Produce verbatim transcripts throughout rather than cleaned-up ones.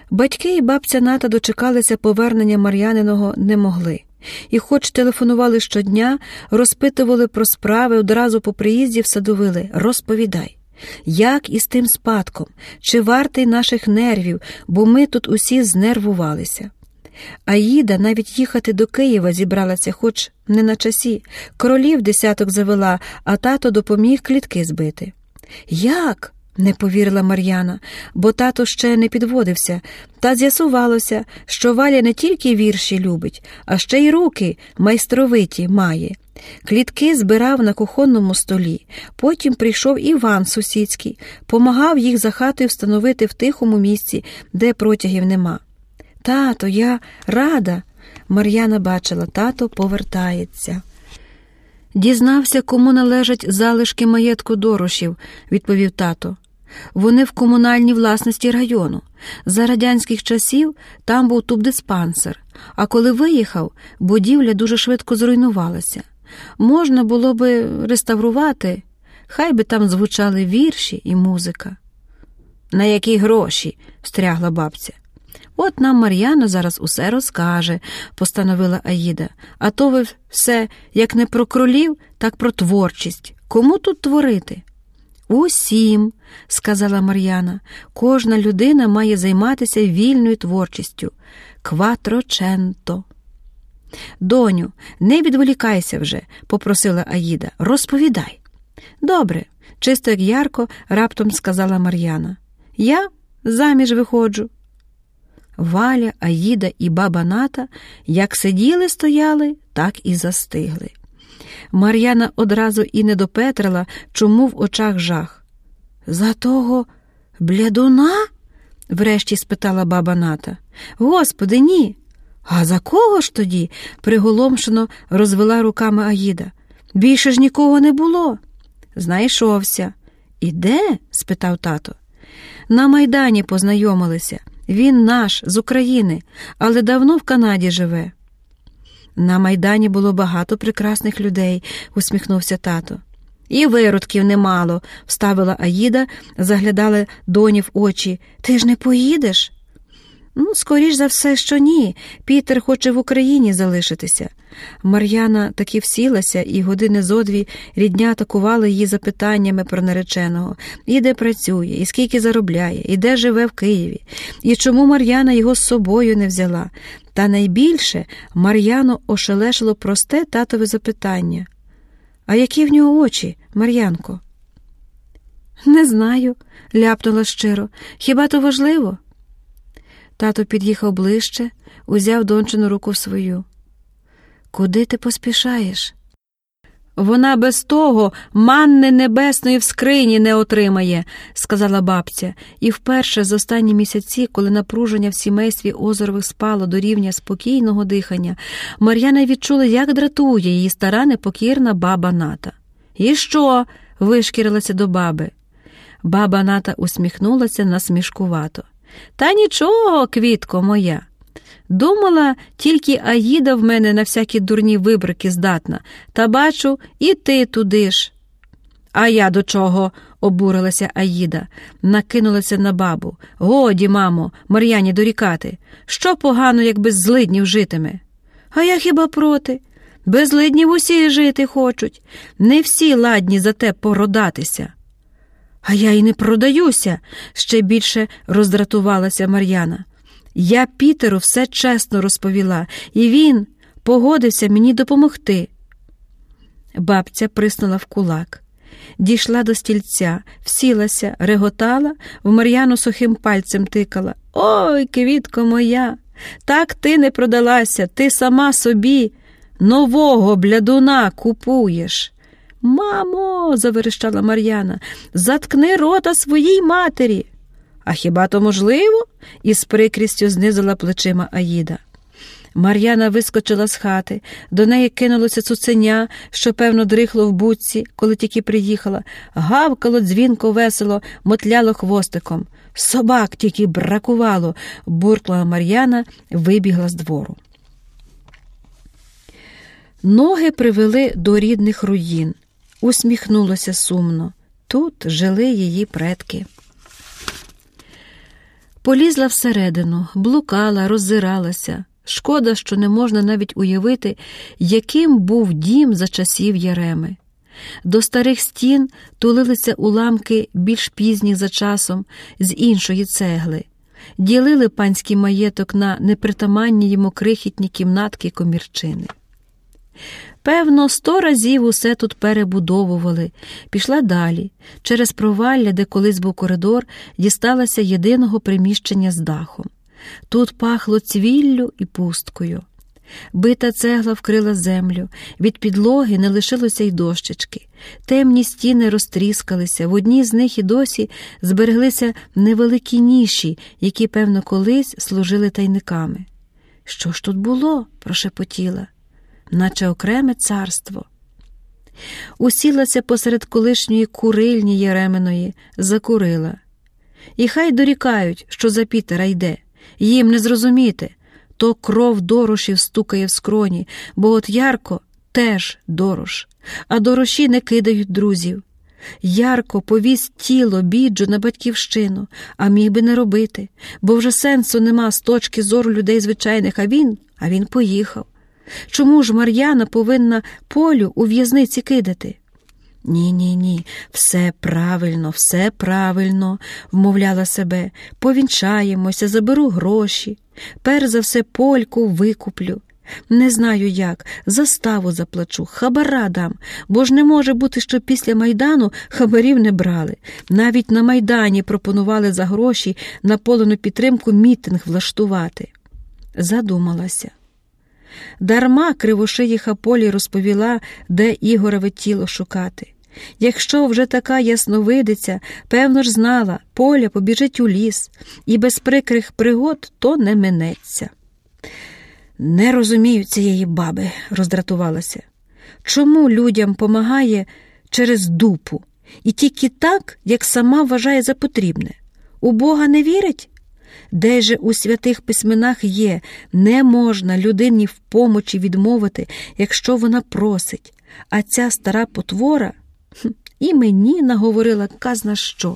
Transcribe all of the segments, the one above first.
Батьки і бабця Ната дочекалися повернення Мар'яниного не могли. І хоч телефонували щодня, розпитували про справи, одразу по приїзді всадовили: «Розповідай, як із тим спадком? Чи вартий наших нервів, бо ми тут усі знервувалися?» Аїда навіть їхати до Києва зібралася, хоч не на часі. Королів десяток завела, а тато допоміг клітки збити. «Як?» – не повірила Мар'яна, бо тато ще не підводився. Та з'ясувалося, що Валя не тільки вірші любить, а ще й руки майстровиті має. Клітки збирав на кухонному столі. Потім прийшов Іван сусідський, помагав їх за хатою встановити в тихому місці, де протягів нема. «Тато, я рада!» Мар'яна бачила, тато повертається. «Дізнався, кому належать залишки маєтку Дорошів», – відповів тато. «Вони в комунальній власності району. За радянських часів там був тубдиспансер, а коли виїхав, будівля дуже швидко зруйнувалася. Можна було би реставрувати, хай би там звучали вірші і музика». «На які гроші?» – встрягла бабця. «От нам Мар'яна зараз усе розкаже», – постановила Аїда. «А то ви все, як не про кролів, так про творчість. Кому тут творити?» «Усім», – сказала Мар'яна. «Кожна людина має займатися вільною творчістю. Кватроченто». «Доню, не відволікайся вже», – попросила Аїда. «Розповідай». «Добре», – чисто як ярко раптом сказала Мар'яна. «Я заміж виходжу». Валя, Аїда і баба Ната як сиділи-стояли, так і застигли. Мар'яна одразу і не допетрила, чому в очах жах. «За того блядуна?» – врешті спитала баба Ната. «Господи, ні!» «А за кого ж тоді?» – приголомшено розвела руками Аїда. «Більше ж нікого не було». «Знайшовся». «І де?» – спитав тато. «На Майдані познайомилися. Він наш, з України, але давно в Канаді живе». «На Майдані було багато прекрасних людей», – усміхнувся тато. «І виродків немало», – вставила Аїда, заглядала доні в очі. «Ти ж не поїдеш?» «Ну, скоріш за все, що ні. Пітер хоче в Україні залишитися». Мар'яна таки всілася, і години зо дві рідня атакувала її запитаннями про нареченого. І де працює, і скільки заробляє, і де живе в Києві, і чому Мар'яна його з собою не взяла. Та найбільше Мар'яну ошелешило просте татове запитання. «А які в нього очі, Мар'янко?» «Не знаю», – ляпнула щиро. «Хіба то важливо?» Тато під'їхав ближче, узяв дончину руку в свою. «Куди ти поспішаєш?» «Вона без того манни небесної в скрині не отримає», – сказала бабця. І вперше з останні місяці, коли напруження в сімействі Озерових спало до рівня спокійного дихання, Мар'яна відчула, як дратує її стара непокірна баба Ната. «І що?» – вишкірилася до баби. Баба Ната усміхнулася насмішкувато. «Та нічого, квітко моя. Думала, тільки Аїда в мене на всякі дурні вибрики здатна, та бачу, і ти туди ж». «А я до чого?» – обурилася Аїда, накинулася на бабу. «Годі, мамо, Мар'яні дорікати. Що погано, як без злиднів житиме?» «А я хіба проти? Без злиднів усі жити хочуть. Не всі ладні за те породатися». «А я й не продаюся», – ще більше роздратувалася Мар'яна. «Я Пітеру все чесно розповіла, і він погодився мені допомогти». Бабця приснула в кулак. Дійшла до стільця, всілася, реготала, в Мар'яну сухим пальцем тикала. «Ой, квітко моя, так ти не продалася, ти сама собі нового блядуна купуєш». «Мамо!» – заверещала Мар'яна. «Заткни рота своїй матері!» «А хіба то можливо?» – із прикрістю знизила плечима Аїда. Мар'яна вискочила з хати. До неї кинулося цуценя, що, певно, дрихло в будці, коли тільки приїхала. Гавкало дзвінко весело, мотляло хвостиком. «Собак тільки бракувало!» – буркнула Мар'яна, вибігла з двору. Ноги привели до рідних руїн. Усміхнулося сумно. Тут жили її предки. Полізла всередину, блукала, роззиралася. Шкода, що не можна навіть уявити, яким був дім за часів Яреми. До старих стін тулилися уламки більш пізніх за часом з іншої цегли. Ділили панський маєток на непритаманні йому крихітні кімнатки комірчини. Певно, сто разів усе тут перебудовували. Пішла далі. Через провалля, де колись був коридор, дісталася єдиного приміщення з дахом. Тут пахло цвіллю і пусткою. Бита цегла вкрила землю, від підлоги не лишилося й дощечки. Темні стіни розтріскалися, в одній з них і досі збереглися невеликі ніші, які, певно, колись служили тайниками. «Що ж тут було?» – прошепотіла. «Наче окреме царство». Усілася посеред колишньої курильні Яреминої, закурила. І хай дорікають, що за Пітера йде. Їм не зрозуміти. То кров Дорошів стукає в скроні, бо от Ярко теж Дорош, а Дороші не кидають друзів. Ярко повіз тіло Біджу на батьківщину, а міг би не робити, бо вже сенсу нема з точки зору людей звичайних, а він, а він поїхав. Чому ж Мар'яна повинна Полю у в'язниці кидати? «Ні-ні-ні, все правильно, все правильно», – вмовляла себе, «повінчаємося, заберу гроші, перш за все Польку викуплю. Не знаю як, заставу заплачу, хабара дам, бо ж не може бути, що після Майдану хабарів не брали. Навіть на Майдані пропонували за гроші на Полину підтримку мітинг влаштувати». Задумалася. Дарма кривошиїха Полі розповіла, де Ігореве тіло шукати. Якщо вже така ясновидиця, певно ж знала, Поля побіжить у ліс, і без прикрих пригод то не минеться. «Не розумію цієї баби», – роздратувалася. «Чому людям помагає через дупу? І тільки так, як сама вважає за потрібне? У Бога не вірить? Де же у святих письменах є, не можна людині в помочі відмовити, якщо вона просить, а ця стара потвора і мені наговорила казна що».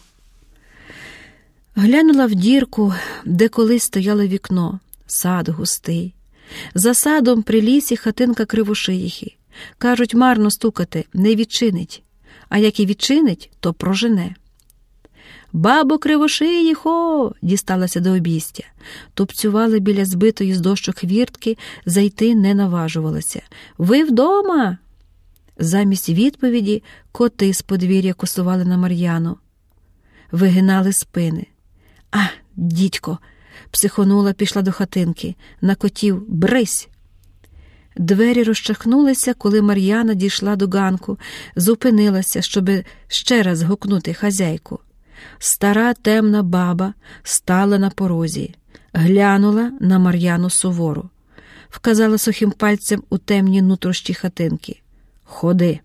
Глянула в дірку, де колись стояло вікно, сад густий. За садом при лісі хатинка Кривошиїхи. Кажуть, марно стукати, не відчинить, а як і відчинить, то прожене. «Бабо Кривошиїхо!» – дісталася до обійстя. Тупцювали біля збитої з дощок хвіртки, зайти не наважувалася. «Ви вдома?» Замість відповіді коти з подвір'я косували на Мар'яну. Вигинали спини. «А, дідько!» – психонула, пішла до хатинки. На котів «брись!» Двері розчахнулися, коли Мар'яна дійшла до ганку, зупинилася, щоби ще раз гукнути хазяйку. Стара темна баба стала на порозі, глянула на Мар'яну суворо, вказала сухим пальцем у темні нутрощі хатинки. «Ходи».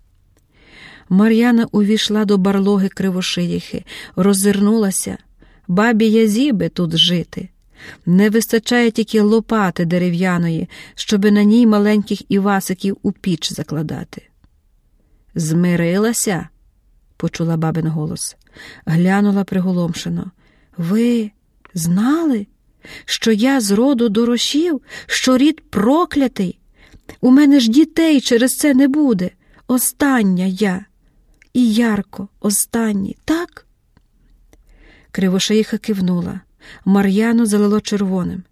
Мар'яна увійшла до барлоги Кривошиїхи, роззирнулася. Бабі Язіби тут жити. Не вистачає тільки лопати дерев'яної, щоби на ній маленьких івасиків у піч закладати. «Змирилася?» – почула бабин голос. Глянула приголомшено. «Ви знали, що я з роду Дорошів, що рід проклятий? У мене ж дітей через це не буде. Остання я. І Ярко останній, так?» Кривошиїха кивнула. Мар'яну залило червоним.